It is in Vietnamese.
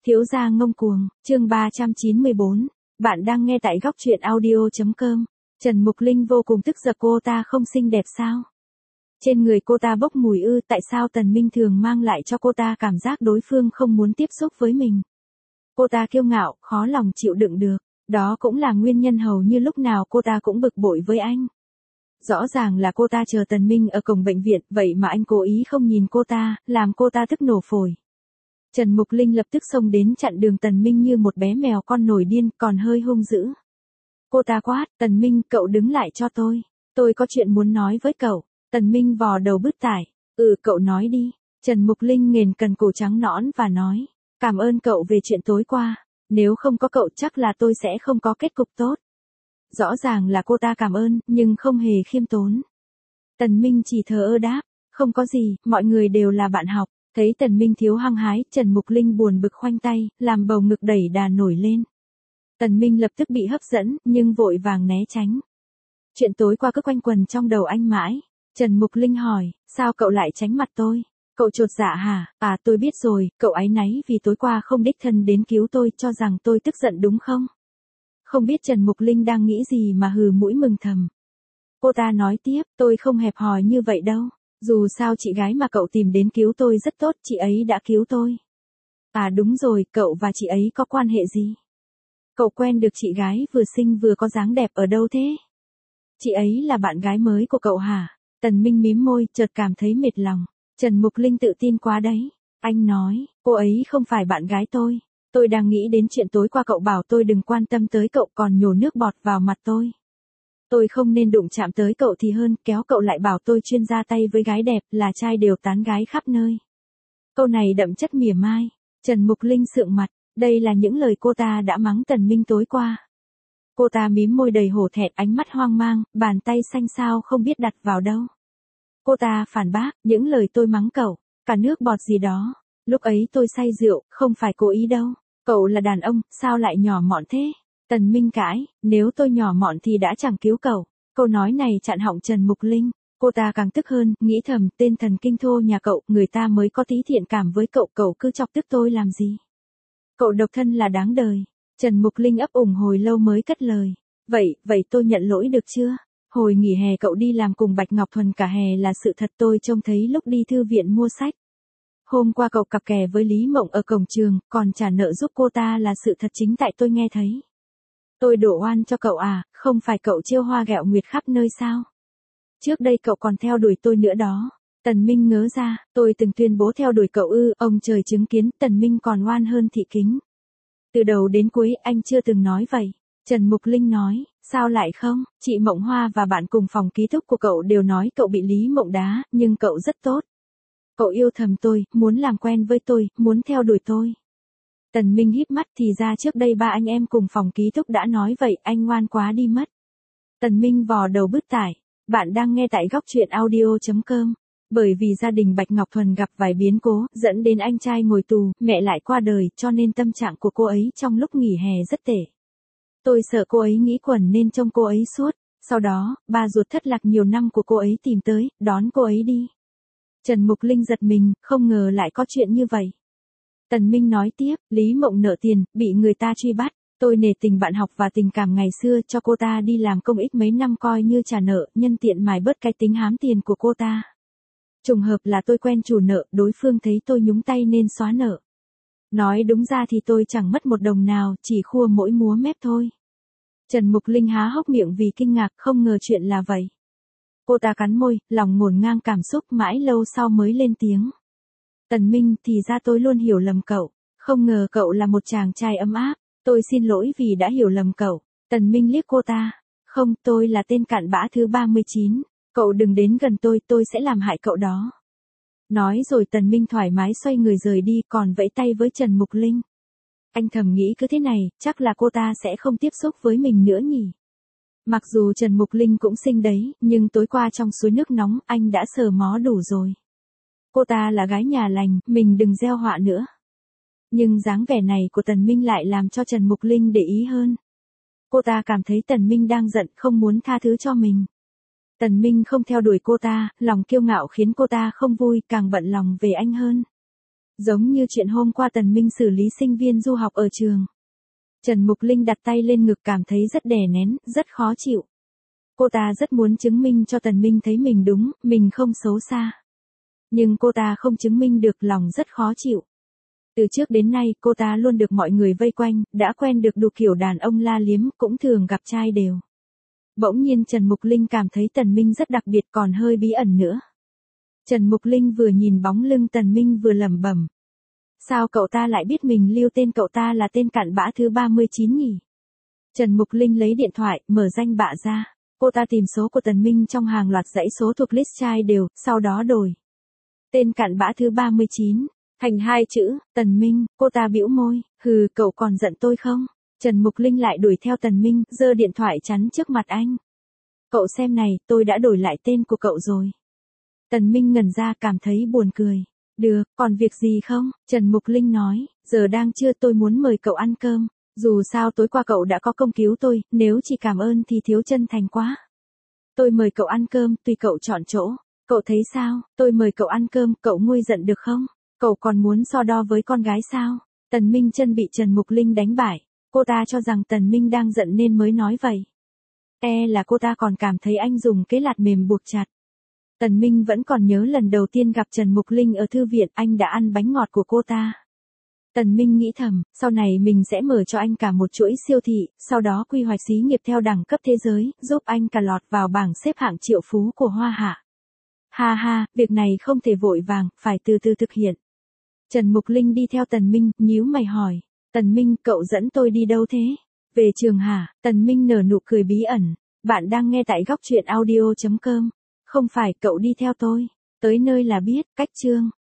Thiếu gia ngông cuồng, chương 394. Bạn đang nghe tại góc truyện audio.com. Trần Mục Linh vô cùng tức giận, cô ta không xinh đẹp sao? Trên người cô ta bốc mùi ư, tại sao Tần Minh thường mang lại cho cô ta cảm giác đối phương không muốn tiếp xúc với mình? Cô ta kiêu ngạo, khó lòng chịu đựng được. Đó cũng là nguyên nhân hầu như lúc nào cô ta cũng bực bội với anh. Rõ ràng là cô ta chờ Tần Minh ở cổng bệnh viện, vậy mà anh cố ý không nhìn cô ta, làm cô ta tức nổ phổi. Trần Mục Linh lập tức xông đến chặn đường Tần Minh như một bé mèo con nổi điên, còn hơi hung dữ. Cô ta quát, Tần Minh, cậu đứng lại cho tôi có chuyện muốn nói với cậu. Tần Minh vò đầu bứt tải, cậu nói đi. Trần Mục Linh nghền cần cổ trắng nõn và nói, cảm ơn cậu về chuyện tối qua, nếu không có cậu chắc là tôi sẽ không có kết cục tốt. Rõ ràng là cô ta cảm ơn, nhưng không hề khiêm tốn. Tần Minh chỉ thờ ơ đáp, không có gì, mọi người đều là bạn học. Thấy Tần Minh thiếu hăng hái, Trần Mục Linh buồn bực khoanh tay, làm bầu ngực đẩy đà nổi lên. Tần Minh lập tức bị hấp dẫn, nhưng vội vàng né tránh. Chuyện tối qua cứ quanh quẩn trong đầu anh mãi. Trần Mục Linh hỏi, sao cậu lại tránh mặt tôi? Cậu chột dạ hả? À, tôi biết rồi, cậu áy náy vì tối qua không đích thân đến cứu tôi, cho rằng tôi tức giận đúng không? Không biết Trần Mục Linh đang nghĩ gì mà hừ mũi mừng thầm. Cô ta nói tiếp, tôi không hẹp hòi như vậy đâu. Dù sao chị gái mà cậu tìm đến cứu tôi rất tốt, chị ấy đã cứu tôi. À đúng rồi, cậu và chị ấy có quan hệ gì? Cậu quen được chị gái vừa xinh vừa có dáng đẹp ở đâu thế? Chị ấy là bạn gái mới của cậu hả? Tần Minh mím môi, chợt cảm thấy mệt lòng. Trần Mục Linh tự tin quá đấy. Anh nói, cô ấy không phải bạn gái tôi. Tôi đang nghĩ đến chuyện tối qua cậu bảo tôi đừng quan tâm tới cậu còn nhổ nước bọt vào mặt tôi. Tôi không nên đụng chạm tới cậu thì hơn, kéo cậu lại bảo tôi chuyên ra tay với gái đẹp, là trai đều tán gái khắp nơi. Câu này đậm chất mỉa mai. Trần Mục Linh sượng mặt, đây là những lời cô ta đã mắng Tần Minh tối qua. Cô ta mím môi đầy hổ thẹn, ánh mắt hoang mang, bàn tay xanh xao không biết đặt vào đâu. Cô ta phản bác, những lời tôi mắng cậu, cả nước bọt gì đó. Lúc ấy tôi say rượu, không phải cố ý đâu. Cậu là đàn ông, sao lại nhỏ mọn thế? Tần Minh cãi, nếu tôi nhỏ mọn thì đã chẳng cứu cậu. Câu nói này chặn họng Trần Mục Linh. Cô ta càng tức hơn, nghĩ thầm, tên thần kinh thô nhà cậu, người ta mới có tí thiện cảm với cậu, cậu cứ chọc tức tôi làm gì? Cậu độc thân là đáng đời. Trần Mục Linh ấp ủng hồi lâu mới cất lời. Vậy tôi nhận lỗi được chưa? Hồi nghỉ hè cậu đi làm cùng Bạch Ngọc Thuần cả hè là sự thật, tôi trông thấy lúc đi thư viện mua sách. Hôm qua cậu cặp kè với Lý Mộng ở cổng trường, còn trả nợ giúp cô ta là sự thật chính tại tôi nghe thấy. Tôi đổ oan cho cậu à, không phải cậu chiêu hoa ghẹo nguyệt khắp nơi sao? Trước đây cậu còn theo đuổi tôi nữa đó. Tần Minh ngớ ra, tôi từng tuyên bố theo đuổi cậu ư, ông trời chứng kiến, Tần Minh còn oan hơn thị kính. Từ đầu đến cuối anh chưa từng nói vậy. Trần Mục Linh nói, sao lại không, chị Mộng Hoa và bạn cùng phòng ký túc của cậu đều nói cậu bị Lý Mộng đá, nhưng cậu rất tốt. Cậu yêu thầm tôi, muốn làm quen với tôi, muốn theo đuổi tôi. Tần Minh híp mắt, thì ra trước đây ba anh em cùng phòng ký túc đã nói vậy, anh ngoan quá đi mất. Tần Minh vò đầu bứt tải, bạn đang nghe tại góc truyện audio.com. Bởi vì gia đình Bạch Ngọc Thuần gặp vài biến cố, dẫn đến anh trai ngồi tù, mẹ lại qua đời, cho nên tâm trạng của cô ấy trong lúc nghỉ hè rất tệ. Tôi sợ cô ấy nghĩ quẩn nên trông cô ấy suốt. Sau đó, ba ruột thất lạc nhiều năm của cô ấy tìm tới, đón cô ấy đi. Trần Mục Linh giật mình, không ngờ lại có chuyện như vậy. Tần Minh nói tiếp, Lý Mộng nợ tiền, bị người ta truy bắt. Tôi nể tình bạn học và tình cảm ngày xưa, cho cô ta đi làm công ích mấy năm coi như trả nợ, nhân tiện mài bớt cái tính hám tiền của cô ta. Trùng hợp là tôi quen chủ nợ, đối phương thấy tôi nhúng tay nên xóa nợ. Nói đúng ra thì tôi chẳng mất một đồng nào, chỉ khua mỗi múa mép thôi. Trần Mục Linh há hốc miệng vì kinh ngạc, không ngờ chuyện là vậy. Cô ta cắn môi, lòng ngổn ngang cảm xúc, mãi lâu sau mới lên tiếng. Tần Minh, thì ra tôi luôn hiểu lầm cậu, không ngờ cậu là một chàng trai ấm áp, tôi xin lỗi vì đã hiểu lầm cậu. Tần Minh liếc cô ta, không, tôi là tên cặn bã thứ 39, cậu đừng đến gần tôi sẽ làm hại cậu đó. Nói rồi Tần Minh thoải mái xoay người rời đi, còn vẫy tay với Trần Mục Linh. Anh thầm nghĩ cứ thế này, chắc là cô ta sẽ không tiếp xúc với mình nữa nhỉ. Mặc dù Trần Mục Linh cũng xinh đấy, nhưng tối qua trong suối nước nóng, anh đã sờ mó đủ rồi. Cô ta là gái nhà lành, mình đừng gieo họa nữa. Nhưng dáng vẻ này của Tần Minh lại làm cho Trần Mục Linh để ý hơn. Cô ta cảm thấy Tần Minh đang giận, không muốn tha thứ cho mình. Tần Minh không theo đuổi cô ta, lòng kiêu ngạo khiến cô ta không vui, càng bận lòng về anh hơn. Giống như chuyện hôm qua Tần Minh xử lý sinh viên du học ở trường. Trần Mục Linh đặt tay lên ngực cảm thấy rất đè nén, rất khó chịu. Cô ta rất muốn chứng minh cho Tần Minh thấy mình đúng, mình không xấu xa. Nhưng cô ta không chứng minh được, lòng rất khó chịu. Từ trước đến nay cô ta luôn được mọi người vây quanh, đã quen được đủ kiểu đàn ông la liếm, cũng thường gặp trai đều. Bỗng nhiên Trần Mục Linh cảm thấy Tần Minh rất đặc biệt còn hơi bí ẩn nữa. Trần Mục Linh vừa nhìn bóng lưng Tần Minh vừa lẩm bẩm. Sao cậu ta lại biết mình lưu tên cậu ta là tên cặn bã thứ 39 nhỉ? Trần Mục Linh lấy điện thoại, mở danh bạ ra. Cô ta tìm số của Tần Minh trong hàng loạt dãy số thuộc list trai đều, sau đó đổi. Tên cặn bã thứ 39, thành 2 chữ, Tần Minh, cô ta bĩu môi, hừ, cậu còn giận tôi không? Trần Mục Linh lại đuổi theo Tần Minh, giơ điện thoại chắn trước mặt anh. Cậu xem này, tôi đã đổi lại tên của cậu rồi. Tần Minh ngẩn ra cảm thấy buồn cười. Được, còn việc gì không? Trần Mục Linh nói, giờ đang trưa tôi muốn mời cậu ăn cơm. Dù sao tối qua cậu đã có công cứu tôi, nếu chỉ cảm ơn thì thiếu chân thành quá. Tôi mời cậu ăn cơm, tùy cậu chọn chỗ. Cậu thấy sao? Tôi mời cậu ăn cơm, cậu nguôi giận được không? Cậu còn muốn so đo với con gái sao? Tần Minh Chân bị Trần Mục Linh đánh bại. Cô ta cho rằng Tần Minh đang giận nên mới nói vậy. Là cô ta còn cảm thấy anh dùng cái lạt mềm buộc chặt. Tần Minh vẫn còn nhớ lần đầu tiên gặp Trần Mục Linh ở thư viện anh đã ăn bánh ngọt của cô ta. Tần Minh nghĩ thầm, sau này mình sẽ mở cho anh cả một chuỗi siêu thị, sau đó quy hoạch xí nghiệp theo đẳng cấp thế giới, giúp anh cả lọt vào bảng xếp hạng triệu phú của Hoa Hạ. Ha ha, việc này không thể vội vàng, phải từ từ thực hiện. Trần Mục Linh đi theo Tần Minh, nhíu mày hỏi, Tần Minh, cậu dẫn tôi đi đâu thế? Về trường hả? Tần Minh nở nụ cười bí ẩn, bạn đang nghe tại góc truyện audio.com. Không phải, cậu đi theo tôi, tới nơi là biết, cách chương.